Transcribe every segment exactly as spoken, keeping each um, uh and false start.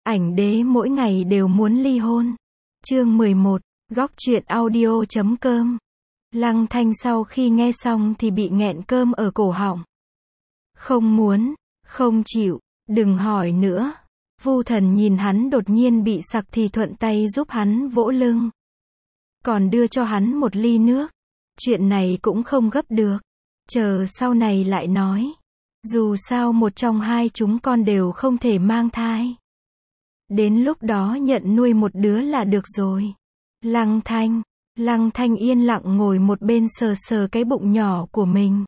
Ảnh đế mỗi ngày đều muốn ly hôn. Chương mười một, góc truyện audio chấm com. Lăng Thanh sau khi nghe xong thì bị nghẹn cơm ở cổ họng. Không muốn, không chịu, đừng hỏi nữa. Vu Thần nhìn hắn đột nhiên bị sặc thì thuận tay giúp hắn vỗ lưng. Còn đưa cho hắn một ly nước. Chuyện này cũng không gấp được. Chờ sau này lại nói. Dù sao một trong hai chúng con đều không thể mang thai. Đến lúc đó nhận nuôi một đứa là được rồi. Lăng Thanh, Lăng Thanh yên lặng ngồi một bên sờ sờ cái bụng nhỏ của mình.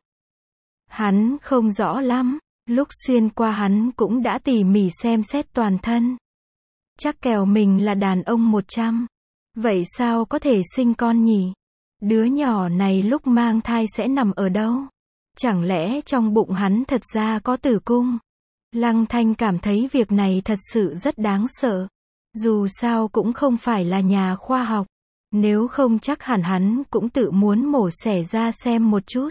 Hắn không rõ lắm, lúc xuyên qua hắn cũng đã tỉ mỉ xem xét toàn thân. Chắc kẻo mình là đàn ông một trăm. Vậy sao có thể sinh con nhỉ? Đứa nhỏ này lúc mang thai sẽ nằm ở đâu? Chẳng lẽ trong bụng hắn thật ra có tử cung? Lăng Thanh cảm thấy việc này thật sự rất đáng sợ. Dù sao cũng không phải là nhà khoa học. Nếu không chắc hẳn hắn cũng tự muốn mổ xẻ ra xem một chút.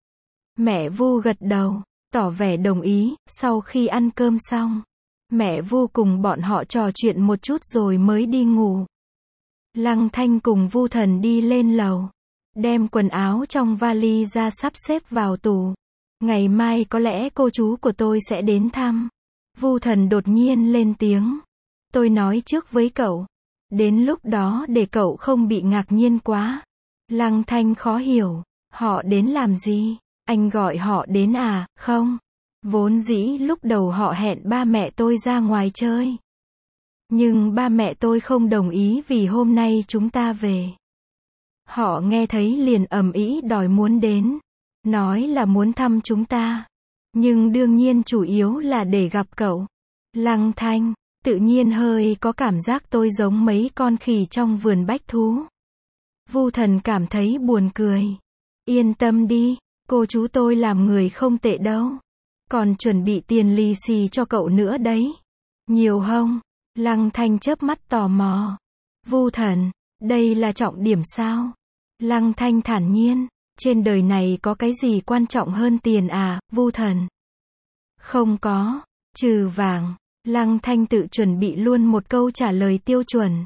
Mẹ Vu gật đầu, tỏ vẻ đồng ý. Sau khi ăn cơm xong, mẹ Vu cùng bọn họ trò chuyện một chút rồi mới đi ngủ. Lăng Thanh cùng Vu Thần đi lên lầu, đem quần áo trong vali ra sắp xếp vào tủ. Ngày mai có lẽ cô chú của tôi sẽ đến thăm. Vu Thần đột nhiên lên tiếng. Tôi nói trước với cậu. Đến lúc đó để cậu không bị ngạc nhiên quá. Lăng Thanh khó hiểu. Họ đến làm gì? Anh gọi họ đến à? Không. Vốn dĩ lúc đầu họ hẹn ba mẹ tôi ra ngoài chơi. Nhưng ba mẹ tôi không đồng ý vì hôm nay chúng ta về. Họ nghe thấy liền ầm ĩ đòi muốn đến. Nói là muốn thăm chúng ta. Nhưng đương nhiên chủ yếu là để gặp cậu. Lăng Thanh, tự nhiên hơi có cảm giác tôi giống mấy con khỉ trong vườn bách thú. Vu Thần cảm thấy buồn cười. Yên tâm đi, cô chú tôi làm người không tệ đâu. Còn chuẩn bị tiền lì xì cho cậu nữa đấy. Nhiều không? Lăng Thanh chớp mắt tò mò. Vu Thần, đây là trọng điểm sao? Lăng Thanh thản nhiên. Trên đời này có cái gì quan trọng hơn tiền à, Vu Thần? Không có, trừ vàng. Lăng Thanh tự chuẩn bị luôn một câu trả lời tiêu chuẩn.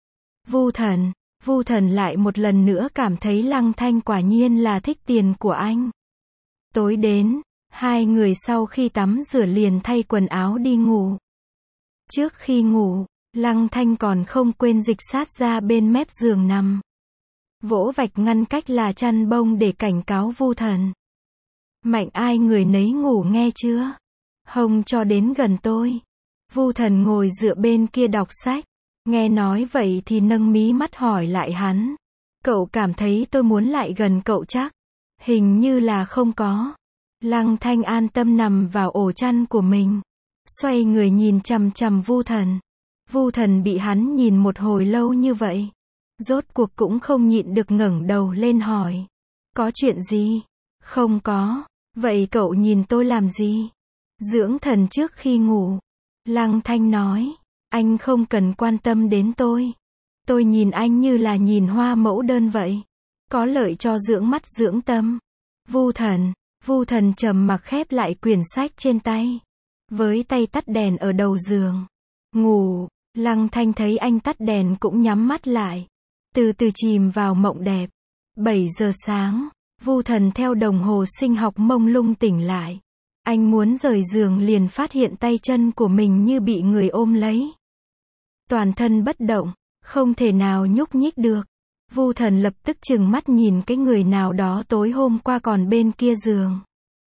Vu Thần, Vu Thần lại một lần nữa cảm thấy Lăng Thanh quả nhiên là thích tiền của anh. Tối đến, hai người sau khi tắm rửa liền thay quần áo đi ngủ. Trước khi ngủ, Lăng Thanh còn không quên dịch sát ra bên mép giường nằm. Vỗ vạch ngăn cách là chăn bông để cảnh cáo Vu Thần. Mạnh ai người nấy ngủ nghe chưa? Không cho đến gần tôi. Vu Thần ngồi dựa bên kia đọc sách. Nghe nói vậy thì nâng mí mắt hỏi lại hắn. Cậu cảm thấy tôi muốn lại gần cậu chắc? Hình như là không có. Lăng Thanh an tâm nằm vào ổ chăn của mình. Xoay người nhìn chằm chằm Vu Thần. Vu Thần bị hắn nhìn một hồi lâu như vậy. Rốt cuộc cũng không nhịn được ngẩng đầu lên hỏi. Có chuyện gì? Không có. Vậy cậu nhìn tôi làm gì? Dưỡng thần trước khi ngủ. Lăng Thanh nói. Anh không cần quan tâm đến tôi. Tôi nhìn anh như là nhìn hoa mẫu đơn vậy. Có lợi cho dưỡng mắt dưỡng tâm. Vu Thần. Vu Thần trầm mặc khép lại quyển sách trên tay. Với tay tắt đèn ở đầu giường. Ngủ. Lăng Thanh thấy anh tắt đèn cũng nhắm mắt lại. Từ từ chìm vào mộng đẹp. bảy giờ sáng, Vu Thần theo đồng hồ sinh học mông lung tỉnh lại. Anh muốn rời giường liền phát hiện tay chân của mình như bị người ôm lấy. Toàn thân bất động, không thể nào nhúc nhích được. Vu Thần lập tức trừng mắt nhìn cái người nào đó tối hôm qua còn bên kia giường.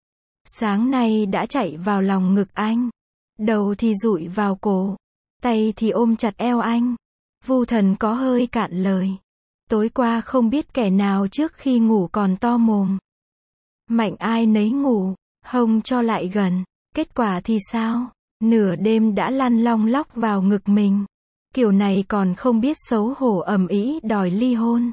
Sáng nay đã chạy vào lòng ngực anh. Đầu thì dụi vào cổ. Tay thì ôm chặt eo anh. Vu Thần có hơi cạn lời. Tối qua không biết kẻ nào trước khi ngủ còn to mồm. Mạnh ai nấy ngủ, không cho lại gần. Kết quả thì sao? Nửa đêm đã lăn long lóc vào ngực mình. Kiểu này còn không biết xấu hổ ầm ĩ đòi ly hôn.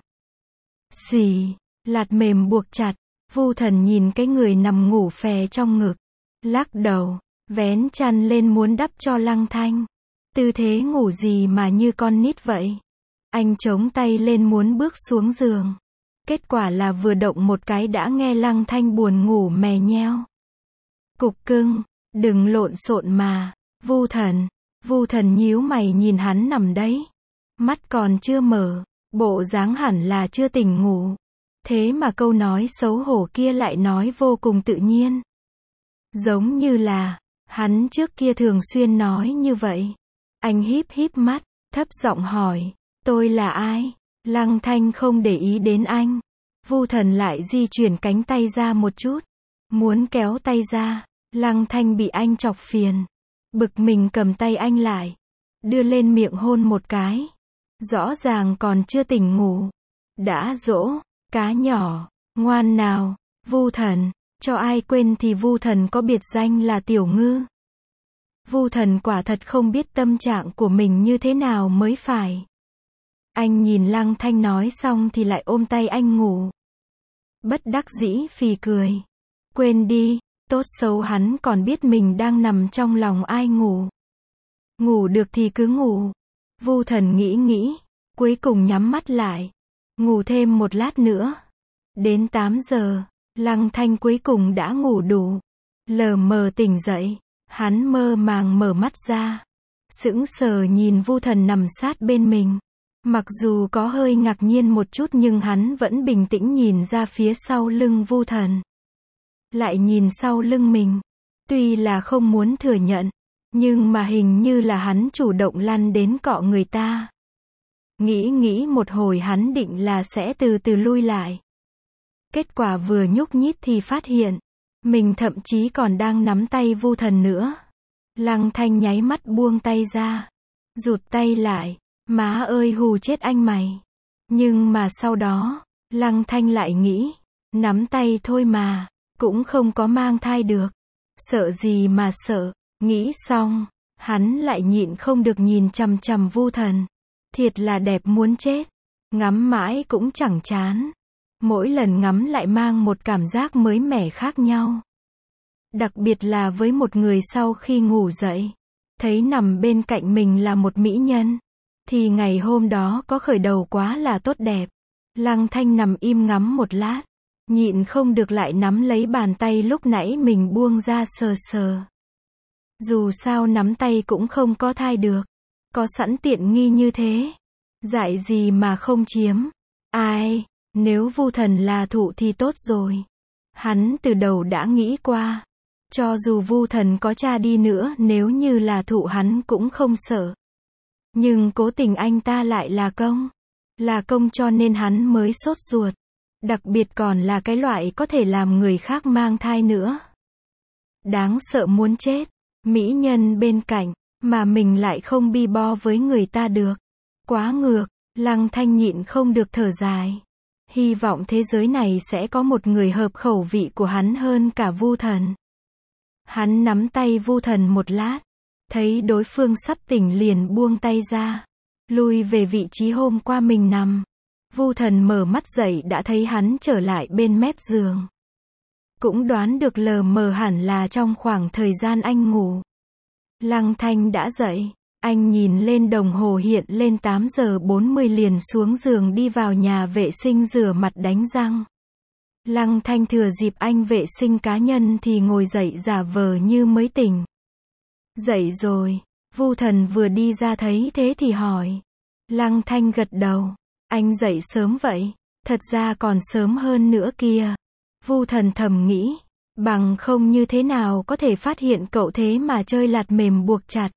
Xì, lạt mềm buộc chặt. Vu Thần nhìn cái người nằm ngủ phè trong ngực. Lắc đầu, vén chăn lên muốn đắp cho Lăng Thanh. Tư thế ngủ gì mà như con nít vậy? Anh chống tay lên muốn bước xuống giường. Kết quả là vừa động một cái đã nghe Lăng Thanh buồn ngủ mè nheo. Cục cưng, đừng lộn xộn mà. Vu Thần, Vu Thần nhíu mày nhìn hắn nằm đấy. Mắt còn chưa mở, bộ dáng hẳn là chưa tỉnh ngủ. Thế mà câu nói xấu hổ kia lại nói vô cùng tự nhiên. Giống như là, hắn trước kia thường xuyên nói như vậy. Anh híp híp mắt, thấp giọng hỏi, tôi là ai? Lăng Thanh không để ý đến anh. Vu Thần lại di chuyển cánh tay ra một chút. Muốn kéo tay ra, Lăng Thanh bị anh chọc phiền. Bực mình cầm tay anh lại. Đưa lên miệng hôn một cái. Rõ ràng còn chưa tỉnh ngủ. Đã dỗ, cá nhỏ, ngoan nào, Vu Thần. Cho ai quên thì Vu Thần có biệt danh là Tiểu Ngư. Vu Thần quả thật không biết tâm trạng của mình như thế nào mới phải. Anh nhìn Lăng Thanh nói xong thì lại ôm tay anh ngủ. Bất đắc dĩ phì cười. Quên đi, tốt xấu hắn còn biết mình đang nằm trong lòng ai ngủ. Ngủ được thì cứ ngủ. Vu Thần nghĩ nghĩ, cuối cùng nhắm mắt lại. Ngủ thêm một lát nữa. Đến tám giờ, Lăng Thanh cuối cùng đã ngủ đủ. Lờ mờ tỉnh dậy, hắn mơ màng mở mắt ra. Sững sờ nhìn Vu Thần nằm sát bên mình. Mặc dù có hơi ngạc nhiên một chút nhưng hắn vẫn bình tĩnh nhìn ra phía sau lưng Vu Thần. Lại nhìn sau lưng mình. Tuy là không muốn thừa nhận, nhưng mà hình như là hắn chủ động lăn đến cọ người ta. Nghĩ nghĩ một hồi hắn định là sẽ từ từ lui lại. Kết quả vừa nhúc nhích thì phát hiện, mình thậm chí còn đang nắm tay Vu Thần nữa. Lăng Thanh nháy mắt buông tay ra. Rụt tay lại. Má ơi hù chết anh mày. Nhưng mà sau đó, Lăng Thanh lại nghĩ, nắm tay thôi mà, cũng không có mang thai được. Sợ gì mà sợ, nghĩ xong, hắn lại nhịn không được nhìn chằm chằm Vu Thần. Thiệt là đẹp muốn chết, ngắm mãi cũng chẳng chán. Mỗi lần ngắm lại mang một cảm giác mới mẻ khác nhau. Đặc biệt là với một người sau khi ngủ dậy, thấy nằm bên cạnh mình là một mỹ nhân. Thì ngày hôm đó có khởi đầu quá là tốt đẹp. Lăng Thanh nằm im ngắm một lát. Nhịn không được lại nắm lấy bàn tay lúc nãy mình buông ra sờ sờ. Dù sao nắm tay cũng không có thai được. Có sẵn tiện nghi như thế. Dại gì mà không chiếm. Ai, nếu Vu Thần là thụ thì tốt rồi. Hắn từ đầu đã nghĩ qua. Cho dù Vu Thần có cha đi nữa nếu như là thụ hắn cũng không sợ. Nhưng cố tình anh ta lại là công. Là công cho nên hắn mới sốt ruột. Đặc biệt còn là cái loại có thể làm người khác mang thai nữa. Đáng sợ muốn chết. Mỹ nhân bên cạnh, mà mình lại không bi bo với người ta được. Quá ngược, Lăng Thanh nhịn không được thở dài. Hy vọng thế giới này sẽ có một người hợp khẩu vị của hắn hơn cả Vu Thần. Hắn nắm tay Vu Thần một lát. Thấy đối phương sắp tỉnh liền buông tay ra. Lui về vị trí hôm qua mình nằm. Vu Thần mở mắt dậy đã thấy hắn trở lại bên mép giường. Cũng đoán được lờ mờ hẳn là trong khoảng thời gian anh ngủ. Lăng Thanh đã dậy. Anh nhìn lên đồng hồ hiện lên tám giờ bốn mươi liền xuống giường đi vào nhà vệ sinh rửa mặt đánh răng. Lăng Thanh thừa dịp anh vệ sinh cá nhân thì ngồi dậy giả vờ như mới tỉnh. Dậy rồi. Vu Thần vừa đi ra thấy thế thì hỏi. Lăng Thanh gật đầu. Anh dậy sớm vậy. Thật ra còn sớm hơn nữa kia. Vu Thần thầm nghĩ. Bằng không như thế nào có thể phát hiện cậu thế mà chơi lạt mềm buộc chặt.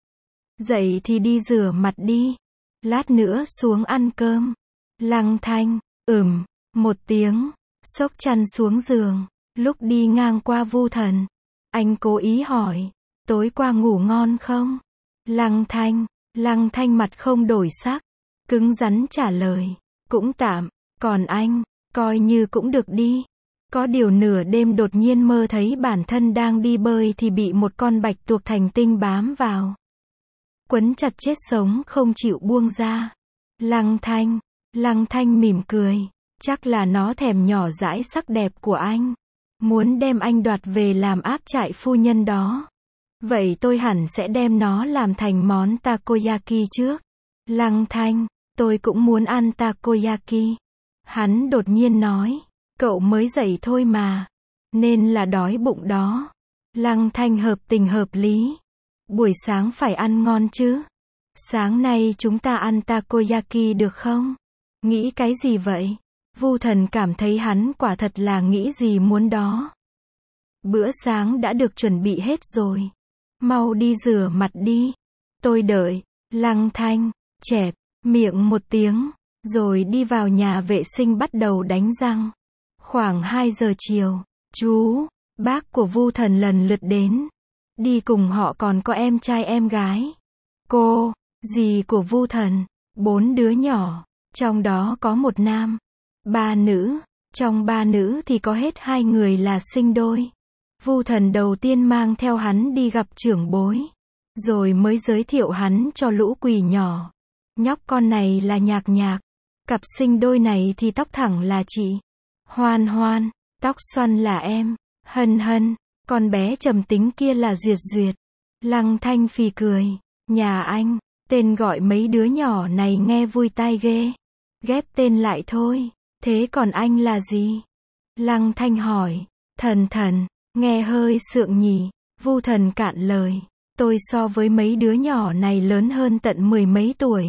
Dậy thì đi rửa mặt đi. Lát nữa xuống ăn cơm. Lăng Thanh, ừm, một tiếng. Xốc chăn xuống giường. Lúc đi ngang qua Vu Thần. Anh cố ý hỏi. Tối qua ngủ ngon không? Lăng Thanh, Lăng Thanh mặt không đổi sắc. Cứng rắn trả lời. Cũng tạm, còn anh, coi như cũng được đi. Có điều nửa đêm đột nhiên mơ thấy bản thân đang đi bơi thì bị một con bạch tuộc thành tinh bám vào. Quấn chặt chết sống không chịu buông ra. Lăng Thanh, Lăng Thanh mỉm cười. Chắc là nó thèm nhỏ dãi sắc đẹp của anh. Muốn đem anh đoạt về làm áp trại phu nhân đó. Vậy tôi hẳn sẽ đem nó làm thành món takoyaki trước. Lăng Thanh, tôi cũng muốn ăn takoyaki. Hắn đột nhiên nói. Cậu mới dậy thôi mà. Nên là đói bụng đó. Lăng Thanh hợp tình hợp lý. Buổi sáng phải ăn ngon chứ. Sáng nay chúng ta ăn takoyaki được không? Nghĩ cái gì vậy? Vu Thần cảm thấy hắn quả thật là nghĩ gì muốn đó. Bữa sáng đã được chuẩn bị hết rồi. Mau đi rửa mặt đi. Tôi đợi. Lăng Thanh, chẹp, miệng một tiếng, rồi đi vào nhà vệ sinh bắt đầu đánh răng. Khoảng hai giờ chiều, chú, bác của Vu Thần lần lượt đến. Đi cùng họ còn có em trai em gái. Cô, dì của Vu Thần, bốn đứa nhỏ, trong đó có một nam, ba nữ, trong ba nữ thì có hết hai người là sinh đôi. Vu Thần đầu tiên mang theo hắn đi gặp trưởng bối, rồi mới giới thiệu hắn cho lũ quỷ nhỏ. Nhóc con này là Nhạc Nhạc, cặp sinh đôi này thì tóc thẳng là chị Hoan Hoan, tóc xoăn là em Hân Hân, con bé trầm tính kia là Duyệt Duyệt. Lăng Thanh phì cười, nhà anh, tên gọi mấy đứa nhỏ này nghe vui tai ghê. Ghép tên lại thôi, thế còn anh là gì? Lăng Thanh hỏi, Thần Thần, nghe hơi sượng nhỉ. Vu Thần cạn lời, tôi so với mấy đứa nhỏ này lớn hơn tận mười mấy tuổi.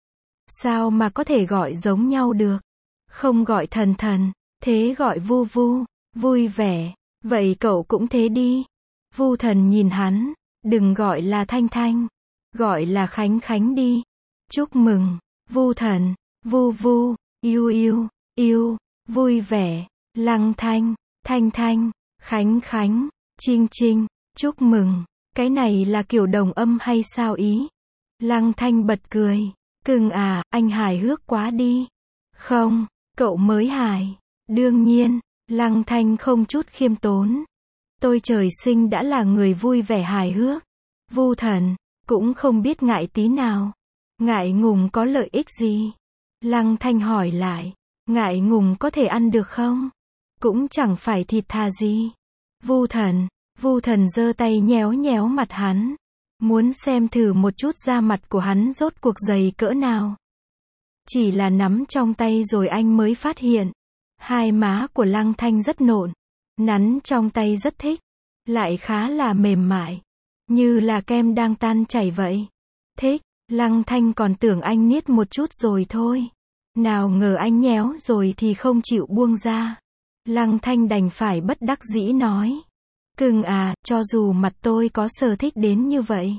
Sao mà có thể gọi giống nhau được? Không gọi Thần Thần, thế gọi Vu Vu, vui vẻ. Vậy cậu cũng thế đi. Vu Thần nhìn hắn, đừng gọi là Thanh Thanh, gọi là Khánh Khánh đi. Chúc mừng, Vu Thần, Vu Vu, yêu yêu, yêu, vui vẻ, Lăng Thanh, Thanh Thanh, Khánh Khánh, Trinh Trinh, chúc mừng. Cái này là kiểu đồng âm hay sao ý? Lăng Thanh bật cười, cưng à, anh hài hước quá đi. Không, cậu mới hài. Đương nhiên, Lăng Thanh không chút khiêm tốn. Tôi trời sinh đã là người vui vẻ hài hước. Vu Thần, cũng không biết ngại tí nào. Ngại ngùng có lợi ích gì? Lăng Thanh hỏi lại, ngại ngùng có thể ăn được không? Cũng chẳng phải thịt thà gì. Vu Thần, Vu Thần giơ tay nhéo nhéo mặt hắn. Muốn xem thử một chút da mặt của hắn rốt cuộc dày cỡ nào. Chỉ là nắm trong tay rồi anh mới phát hiện. Hai má của Lăng Thanh rất nộn. Nắn trong tay rất thích. Lại khá là mềm mại. Như là kem đang tan chảy vậy. Thích, Lăng Thanh còn tưởng anh niết một chút rồi thôi. Nào ngờ anh nhéo rồi thì không chịu buông ra. Lăng Thanh đành phải bất đắc dĩ nói. Cưng à, cho dù mặt tôi có sở thích đến như vậy,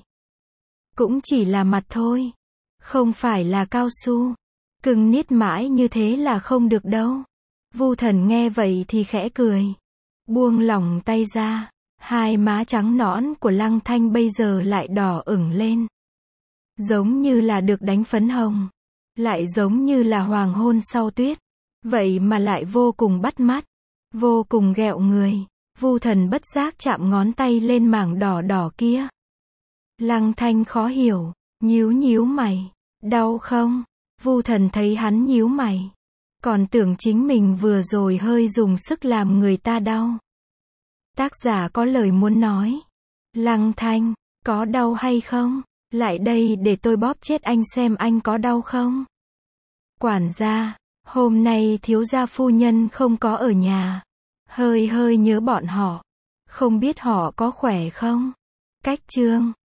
cũng chỉ là mặt thôi. Không phải là cao su. Cưng niết mãi như thế là không được đâu. Vu Thần nghe vậy thì khẽ cười. Buông lỏng tay ra. Hai má trắng nõn của Lăng Thanh bây giờ lại đỏ ửng lên. Giống như là được đánh phấn hồng. Lại giống như là hoàng hôn sau tuyết. Vậy mà lại vô cùng bắt mắt. Vô cùng ghẹo người. Vu Thần bất giác chạm ngón tay lên mảng đỏ đỏ kia. Lăng Thanh khó hiểu. Nhíu nhíu mày. Đau không? Vu Thần thấy hắn nhíu mày. Còn tưởng chính mình vừa rồi hơi dùng sức làm người ta đau. Tác giả có lời muốn nói. Lăng Thanh, có đau hay không? Lại đây để tôi bóp chết anh xem anh có đau không? Quản gia, hôm nay thiếu gia phu nhân không có ở nhà. Hơi hơi nhớ bọn họ. Không biết họ có khỏe không? Cách chương